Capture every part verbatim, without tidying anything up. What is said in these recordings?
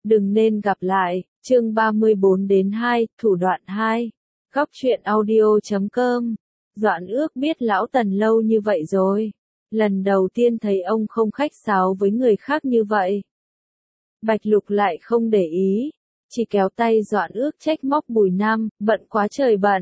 Đừng nên gặp lại, chương ba mươi bốn đến hai, thủ đoạn hai. Góc truyện audio chấm com. Doãn Ước biết Lão Tần lâu như vậy rồi. Lần đầu tiên thấy ông không khách sáo với người khác như vậy. Bạch Lục lại không để ý, chỉ kéo tay Doãn Ước trách móc Bùi Nam, bận quá trời bận.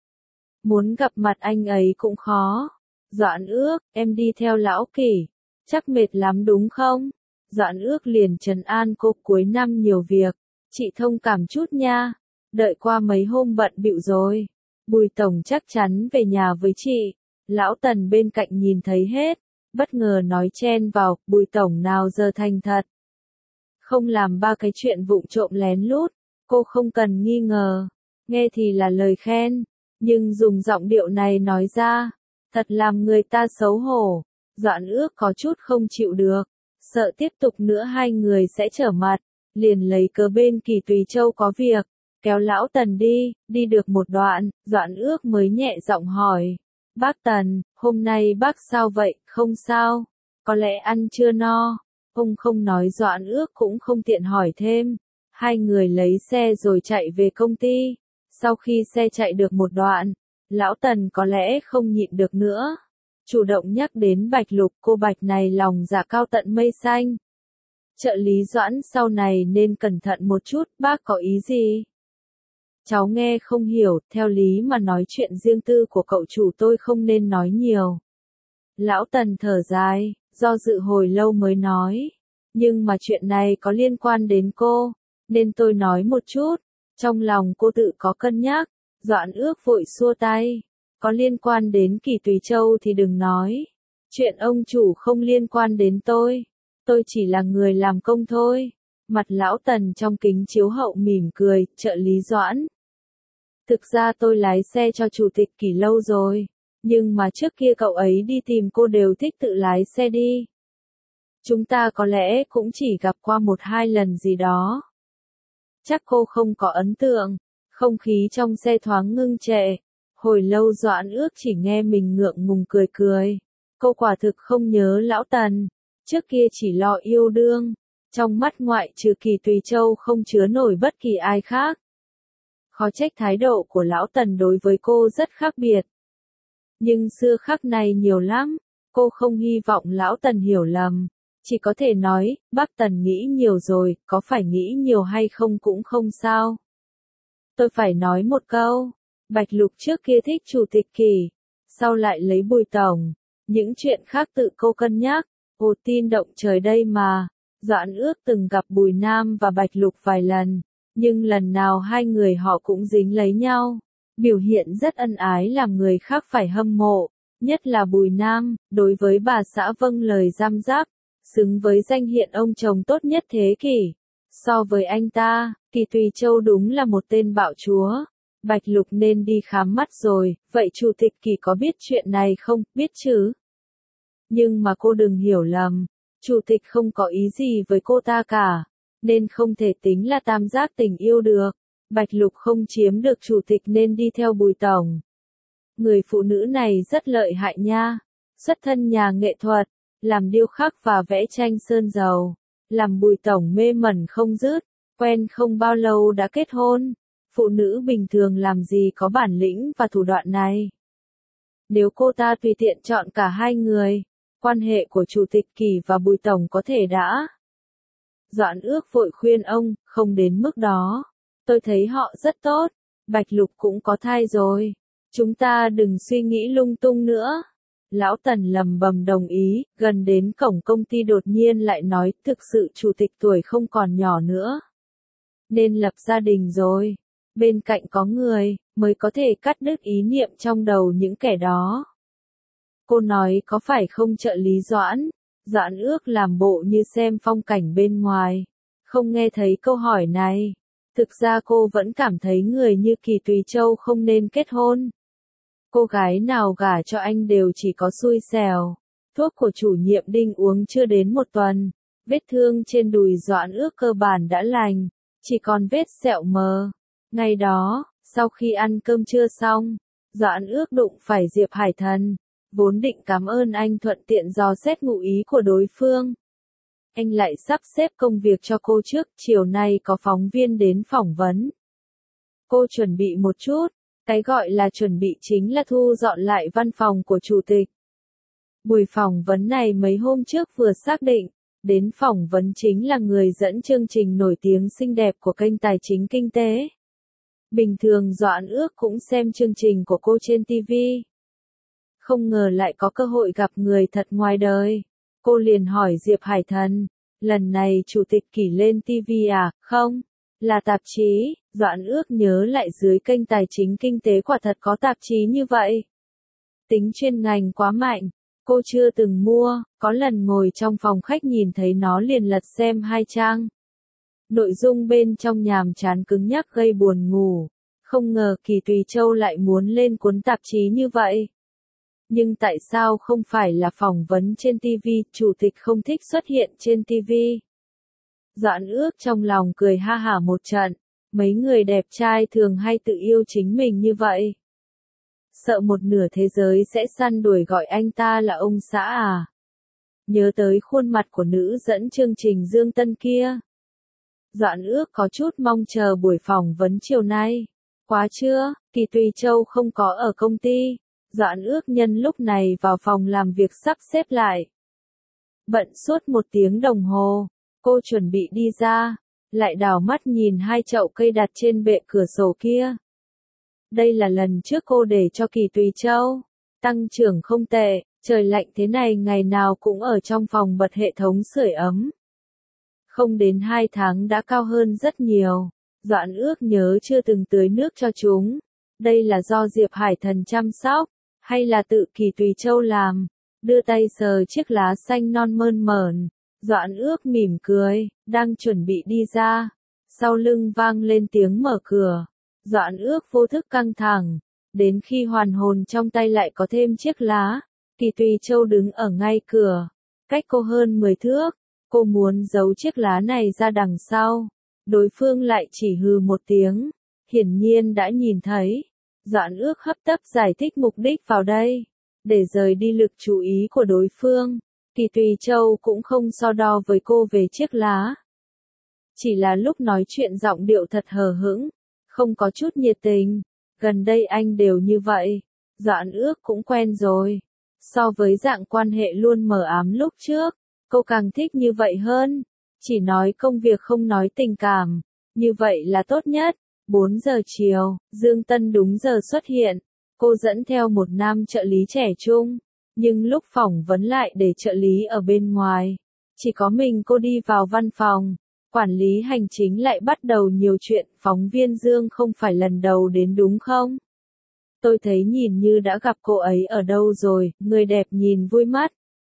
Muốn gặp mặt anh ấy cũng khó. Doãn Ước, em đi theo Lão Kỷ, chắc mệt lắm đúng không? Doãn Ước liền trấn an cô, cuối năm nhiều việc, chị thông cảm chút nha, đợi qua mấy hôm bận bịu rồi. Bùi Tổng chắc chắn về nhà với chị. Lão Tần bên cạnh nhìn thấy hết, bất ngờ nói chen vào, Bùi Tổng nào giờ thành thật. Không làm ba cái chuyện vụng trộm lén lút, cô không cần nghi ngờ, nghe thì là lời khen, nhưng dùng giọng điệu này nói ra, thật làm người ta xấu hổ. Doãn Ước có chút không chịu được, sợ tiếp tục nữa hai người sẽ trở mặt, liền lấy cớ bên Kỳ Tùy Châu có việc, kéo Lão Tần đi. Đi được một đoạn, Doãn Ước mới nhẹ giọng hỏi, bác Tần, hôm nay bác sao vậy? Không sao, có lẽ ăn chưa no. Ông không nói, Doãn Ước cũng không tiện hỏi thêm. Hai người lấy xe rồi chạy về công ty. Sau khi xe chạy được một đoạn, Lão Tần có lẽ không nhịn được nữa, chủ động nhắc đến Bạch Lục. Cô Bạch này lòng dạ cao tận mây xanh. Trợ lý Doãn sau này nên cẩn thận một chút. Bác có ý gì? Cháu nghe không hiểu, theo lý mà nói chuyện riêng tư của cậu chủ tôi không nên nói nhiều. Lão Tần thở dài, do dự hồi lâu mới nói, nhưng mà chuyện này có liên quan đến cô, nên tôi nói một chút. Trong lòng cô tự có cân nhắc. Doãn Ước vội xua tay, có liên quan đến Kỳ Tùy Châu thì đừng nói. Chuyện ông chủ không liên quan đến tôi, tôi chỉ là người làm công thôi. Mặt Lão Tần trong kính chiếu hậu mỉm cười, trợ lý Doãn. Thực ra tôi lái xe cho chủ tịch Kỳ lâu rồi, nhưng mà trước kia cậu ấy đi tìm cô đều thích tự lái xe đi. Chúng ta có lẽ cũng chỉ gặp qua một hai lần gì đó. Chắc cô không có ấn tượng. Không khí trong xe thoáng ngưng trệ. Hồi lâu Doãn Ước chỉ nghe mình ngượng ngùng cười cười. Cô quả thực không nhớ Lão Tần. Trước kia chỉ lo yêu đương. Trong mắt ngoại trừ Kỳ Tùy Châu không chứa nổi bất kỳ ai khác. Khó trách thái độ của Lão Tần đối với cô rất khác biệt. Nhưng xưa khắc này nhiều lắm. Cô không hy vọng Lão Tần hiểu lầm. Chỉ có thể nói, bác Tần nghĩ nhiều rồi, có phải nghĩ nhiều hay không cũng không sao. Tôi phải nói một câu, Bạch Lục trước kia thích chủ tịch Kỳ, sau lại lấy Bùi Tổng. Những chuyện khác tự cô cân nhắc. Ồ, tin động trời đây mà. Doãn Ước từng gặp Bùi Nam và Bạch Lục vài lần, nhưng lần nào hai người họ cũng dính lấy nhau. Biểu hiện rất ân ái làm người khác phải hâm mộ, nhất là Bùi Nam, đối với bà xã vâng lời giam giáp, xứng với danh hiện ông chồng tốt nhất thế kỷ. So với anh ta, Kỳ Tùy Châu đúng là một tên bạo chúa. Bạch Lục nên đi khám mắt rồi, vậy chủ tịch Kỳ có biết chuyện này không? Biết chứ. Nhưng mà cô đừng hiểu lầm, chủ tịch không có ý gì với cô ta cả, nên không thể tính là tam giác tình yêu được. Bạch Lục không chiếm được chủ tịch nên đi theo Bùi Tổng. Người phụ nữ này rất lợi hại nha, xuất thân nhà nghệ thuật, làm điêu khắc và vẽ tranh sơn dầu, làm Bùi Tổng mê mẩn không dứt, quen không bao lâu đã kết hôn. Phụ nữ bình thường làm gì có bản lĩnh và thủ đoạn này. Nếu cô ta tùy tiện chọn cả hai người, quan hệ của chủ tịch Kỳ và Bùi Tổng có thể đã. Doãn Ước vội khuyên ông, không đến mức đó. Tôi thấy họ rất tốt, Bạch Lục cũng có thai rồi. Chúng ta đừng suy nghĩ lung tung nữa. Lão Tần lầm bầm đồng ý, gần đến cổng công ty đột nhiên lại nói, thực sự chủ tịch tuổi không còn nhỏ nữa. Nên lập gia đình rồi. Bên cạnh có người, mới có thể cắt đứt ý niệm trong đầu những kẻ đó. Cô nói có phải không trợ lý Doãn? Doãn Ước làm bộ như xem phong cảnh bên ngoài, không nghe thấy câu hỏi này. Thực ra cô vẫn cảm thấy người như Kỳ Tùy Châu không nên kết hôn. Cô gái nào gả cho anh đều chỉ có xui xẻo. Thuốc của chủ nhiệm Đinh uống chưa đến một tuần, vết thương trên đùi Doãn Ước cơ bản đã lành, chỉ còn vết sẹo mờ. Ngày đó, sau khi ăn cơm trưa xong, Doãn Ước đụng phải Diệp Hải Thần, vốn định cảm ơn anh thuận tiện dò xét ngụ ý của đối phương. anh lại sắp xếp công việc cho cô trước, chiều nay có phóng viên đến phỏng vấn. Cô chuẩn bị một chút, cái gọi là chuẩn bị chính là thu dọn lại văn phòng của chủ tịch. Buổi phỏng vấn này mấy hôm trước vừa xác định, đến phỏng vấn chính là người dẫn chương trình nổi tiếng xinh đẹp của kênh Tài chính Kinh tế. Bình thường Doãn Ước cũng xem chương trình của cô trên ti vi. Không ngờ lại có cơ hội gặp người thật ngoài đời. Cô liền hỏi Diệp Hải Thần, lần này chủ tịch Kỷ lên ti vi à? Không, là tạp chí. Doãn Ước nhớ lại dưới kênh Tài chính Kinh tế quả thật có tạp chí như vậy. Tính chuyên ngành quá mạnh, cô chưa từng mua, có lần ngồi trong phòng khách nhìn thấy nó liền lật xem hai trang. Nội dung bên trong nhàm chán cứng nhắc gây buồn ngủ, không ngờ Kỳ Tùy Châu lại muốn lên cuốn tạp chí như vậy. Nhưng tại sao không phải là phỏng vấn trên ti vi, chủ tịch không thích xuất hiện trên ti vi? Doãn Ước trong lòng cười ha hả một trận, mấy người đẹp trai thường hay tự yêu chính mình như vậy. Sợ một nửa thế giới sẽ săn đuổi gọi anh ta là ông xã à? Nhớ tới khuôn mặt của nữ dẫn chương trình Dương Tân kia. Doãn Ước có chút mong chờ buổi phỏng vấn chiều nay. Quá chưa, Kỳ Tùy Châu không có ở công ty. Doãn Ước nhân lúc này vào phòng làm việc sắp xếp lại. Bận suốt một tiếng đồng hồ, cô chuẩn bị đi ra, lại đảo mắt nhìn hai chậu cây đặt trên bệ cửa sổ kia. Đây là lần trước cô để cho Kỳ Tùy Châu. Tăng trưởng không tệ, trời lạnh thế này ngày nào cũng ở trong phòng bật hệ thống sưởi ấm. Không đến hai tháng đã cao hơn rất nhiều. Doãn Ước nhớ chưa từng tưới nước cho chúng. Đây là do Diệp Hải Thần chăm sóc, hay là tự Kỳ Tùy Châu làm? Đưa tay sờ chiếc lá xanh non mơn mởn. Doãn Ước mỉm cười, đang chuẩn bị đi ra. Sau lưng vang lên tiếng mở cửa. Doãn Ước vô thức căng thẳng. Đến khi hoàn hồn trong tay lại có thêm chiếc lá. Kỳ Tùy Châu đứng ở ngay cửa, cách cô hơn mười thước. Cô muốn giấu chiếc lá này ra đằng sau. Đối phương lại chỉ hừ một tiếng. Hiển nhiên đã nhìn thấy. Doãn Ước hấp tấp giải thích mục đích vào đây. Để rời đi lực chú ý của đối phương. Kỳ Tùy Châu cũng không so đo với cô về chiếc lá. Chỉ là lúc nói chuyện giọng điệu thật hờ hững. Không có chút nhiệt tình. Gần đây anh đều như vậy. Doãn Ước cũng quen rồi. So với dạng quan hệ luôn mờ ám lúc trước, cô càng thích như vậy hơn. Chỉ nói công việc không nói tình cảm. Như vậy là tốt nhất. bốn giờ chiều, Dương Tân đúng giờ xuất hiện. Cô dẫn theo một nam trợ lý trẻ trung. Nhưng lúc phỏng vấn lại để trợ lý ở bên ngoài. Chỉ có mình cô đi vào văn phòng. Quản lý hành chính lại bắt đầu nhiều chuyện. Phóng viên Dương không phải lần đầu đến đúng không? Tôi thấy nhìn như đã gặp cô ấy ở đâu rồi, người đẹp nhìn vui mắt.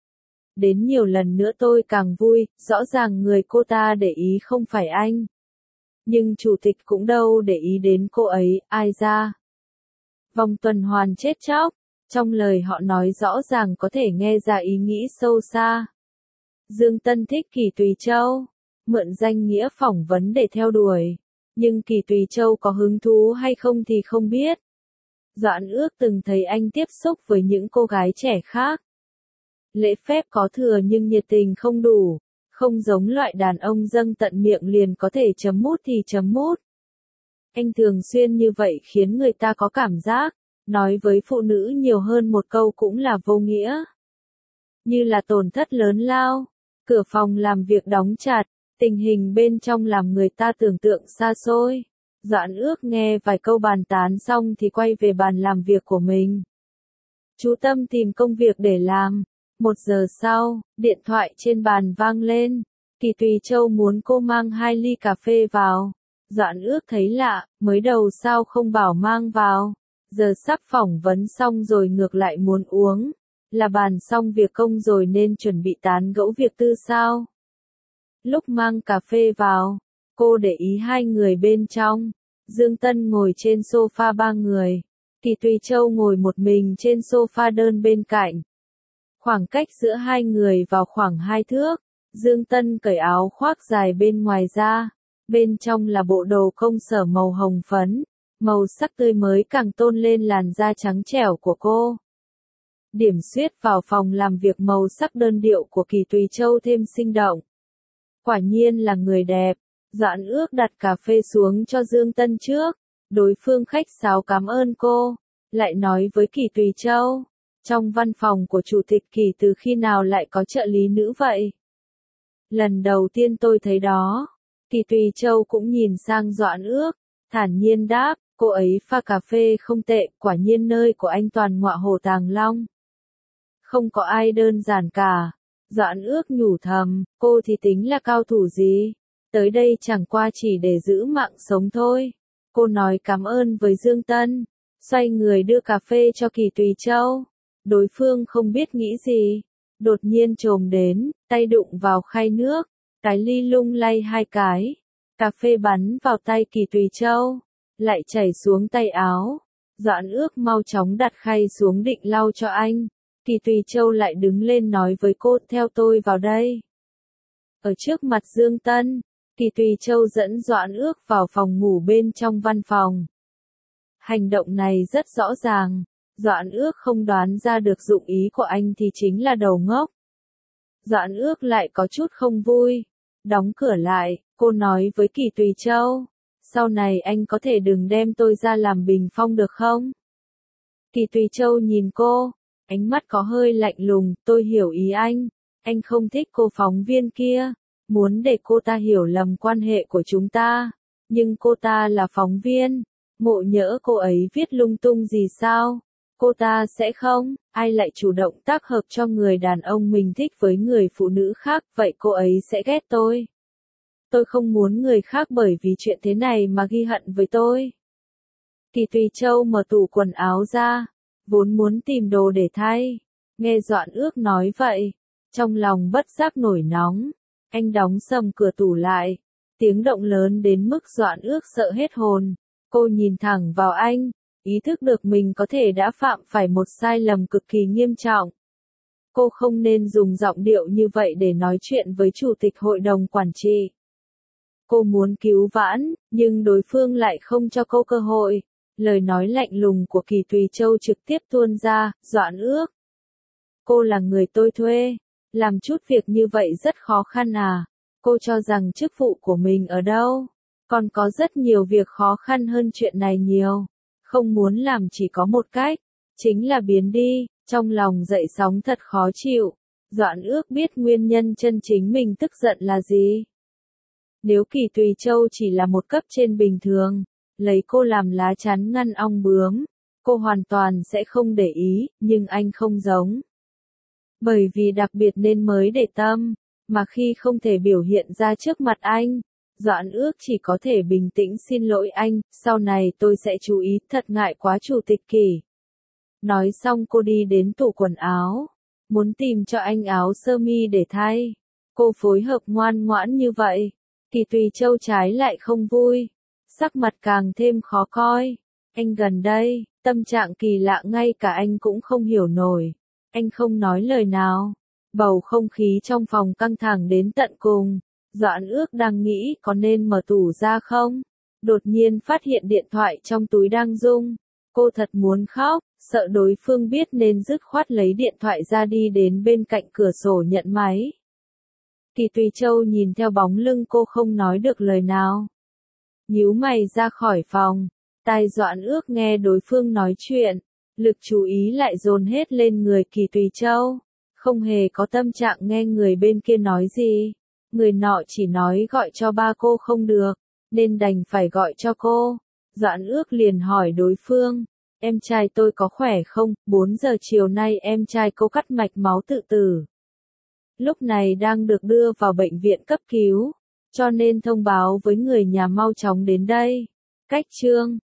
Đến nhiều lần nữa tôi càng vui, rõ ràng người cô ta để ý không phải anh. Nhưng chủ tịch cũng đâu để ý đến cô ấy, ai ra. Vòng tuần hoàn chết chóc, trong lời họ nói rõ ràng có thể nghe ra ý nghĩ sâu xa. Dương Tân thích Kỳ Tùy Châu, mượn danh nghĩa phỏng vấn để theo đuổi. Nhưng Kỳ Tùy Châu có hứng thú hay không thì không biết. Doãn Ước từng thấy anh tiếp xúc với những cô gái trẻ khác. Lễ phép có thừa nhưng nhiệt tình không đủ, không giống loại đàn ông dâng tận miệng liền có thể chấm mút thì chấm mút. Anh thường xuyên như vậy khiến người ta có cảm giác, nói với phụ nữ nhiều hơn một câu cũng là vô nghĩa. Như là tổn thất lớn lao, cửa phòng làm việc đóng chặt, tình hình bên trong làm người ta tưởng tượng xa xôi. Doãn Ước nghe vài câu bàn tán xong thì quay về bàn làm việc của mình. Chú tâm tìm công việc để làm. Một giờ sau, điện thoại trên bàn vang lên. Kỳ Tùy Châu muốn cô mang hai ly cà phê vào. Doãn Ước thấy lạ, mới đầu sao không bảo mang vào. Giờ sắp phỏng vấn xong rồi ngược lại muốn uống. Là bàn xong việc công rồi nên chuẩn bị tán gẫu việc tư sao? Lúc mang cà phê vào, cô để ý hai người bên trong. Dương Tân ngồi trên sofa ba người. Kỳ Tùy Châu ngồi một mình trên sofa đơn bên cạnh. Khoảng cách giữa hai người vào khoảng hai thước. Dương Tân cởi áo khoác dài bên ngoài ra. Bên trong là bộ đồ công sở màu hồng phấn. Màu sắc tươi mới càng tôn lên làn da trắng trẻo của cô. Điểm xuyết vào phòng làm việc màu sắc đơn điệu của Kỳ Tùy Châu thêm sinh động. Quả nhiên là người đẹp. Doãn Ước đặt cà phê xuống cho Dương Tân trước. Đối phương khách sáo cảm ơn cô. Lại nói với Kỳ Tùy Châu. Trong văn phòng của chủ tịch Kỳ từ khi nào lại có trợ lý nữ vậy? Lần đầu tiên tôi thấy đó. Kỳ Tùy Châu cũng nhìn sang Doãn Ước. Thản nhiên đáp, cô ấy pha cà phê không tệ, quả nhiên nơi của anh toàn ngọa hổ tàng long. Không có ai đơn giản cả. Doãn Ước nhủ thầm, cô thì tính là cao thủ gì? Tới đây chẳng qua chỉ để giữ mạng sống thôi. Cô nói cảm ơn với Dương Tân, xoay người đưa cà phê cho Kỳ Tùy Châu. Đối phương không biết nghĩ gì, đột nhiên chồm đến, tay đụng vào khay nước, cái ly lung lay hai cái. Cà phê bắn vào tay Kỳ Tùy Châu, lại chảy xuống tay áo. Doãn Ước mau chóng đặt khay xuống định lau cho anh. Kỳ Tùy Châu lại đứng lên nói với cô, theo tôi vào đây. Ở trước mặt Dương Tân, Kỳ Tùy Châu dẫn Doãn Ước vào phòng ngủ bên trong văn phòng. Hành động này rất rõ ràng, Doãn Ước không đoán ra được dụng ý của anh thì chính là đầu ngốc. Doãn Ước lại có chút không vui, đóng cửa lại, cô nói với Kỳ Tùy Châu, sau này anh có thể đừng đem tôi ra làm bình phong được không? Kỳ Tùy Châu nhìn cô, ánh mắt có hơi lạnh lùng, tôi hiểu ý anh, anh không thích cô phóng viên kia, muốn để cô ta hiểu lầm quan hệ của chúng ta, nhưng cô ta là phóng viên, ngộ nhỡ cô ấy viết lung tung gì sao? Cô ta sẽ không, ai lại chủ động tác hợp cho người đàn ông mình thích với người phụ nữ khác, vậy cô ấy sẽ ghét tôi. Tôi không muốn người khác bởi vì chuyện thế này mà ghi hận với tôi. Kỳ Tùy Châu mở tủ quần áo ra, vốn muốn tìm đồ để thay. Nghe Doãn Ước nói vậy, trong lòng bất giác nổi nóng. Anh đóng sầm cửa tủ lại, tiếng động lớn đến mức Doãn Ước sợ hết hồn. Cô nhìn thẳng vào anh, ý thức được mình có thể đã phạm phải một sai lầm cực kỳ nghiêm trọng. Cô không nên dùng giọng điệu như vậy để nói chuyện với chủ tịch hội đồng quản trị. Cô muốn cứu vãn, nhưng đối phương lại không cho cô cơ hội. Lời nói lạnh lùng của Kỳ Tùy Châu trực tiếp tuôn ra, Doãn Ước. Cô là người tôi thuê, làm chút việc như vậy rất khó khăn à? Cô cho rằng chức vụ của mình ở đâu? Còn có rất nhiều việc khó khăn hơn chuyện này nhiều. Không muốn làm chỉ có một cách, chính là biến đi, trong lòng dậy sóng thật khó chịu. Doãn Ước biết nguyên nhân chân chính mình tức giận là gì. Nếu Kỳ Tùy Châu chỉ là một cấp trên bình thường, lấy cô làm lá chắn ngăn ong bướm, cô hoàn toàn sẽ không để ý, nhưng anh không giống. Bởi vì đặc biệt nên mới để tâm, mà khi không thể biểu hiện ra trước mặt anh, Doãn Ước chỉ có thể bình tĩnh xin lỗi anh, sau này tôi sẽ chú ý, thật ngại quá chủ tịch Kỳ. Nói xong cô đi đến tủ quần áo, muốn tìm cho anh áo sơ mi để thay. Cô phối hợp ngoan ngoãn như vậy, Kỳ Tùy Châu trái lại không vui, sắc mặt càng thêm khó coi. Anh gần đây, tâm trạng kỳ lạ ngay cả anh cũng không hiểu nổi. Anh không nói lời nào. Bầu không khí trong phòng căng thẳng đến tận cùng. Doãn Ước đang nghĩ có nên mở tủ ra không? Đột nhiên phát hiện điện thoại trong túi đang rung. Cô thật muốn khóc, sợ đối phương biết nên dứt khoát lấy điện thoại ra đi đến bên cạnh cửa sổ nhận máy. Kỳ Tùy Châu nhìn theo bóng lưng cô không nói được lời nào. Nhíu mày ra khỏi phòng, tai Doãn Ước nghe đối phương nói chuyện, lực chú ý lại dồn hết lên người Kỳ Tùy Châu, không hề có tâm trạng nghe người bên kia nói gì. Người nọ chỉ nói gọi cho ba cô không được, nên đành phải gọi cho cô. Doãn Ước liền hỏi đối phương, em trai tôi có khỏe không? bốn giờ chiều nay em trai cô cắt mạch máu tự tử. Lúc này đang được đưa vào bệnh viện cấp cứu, cho nên thông báo với người nhà mau chóng đến đây. Cách chương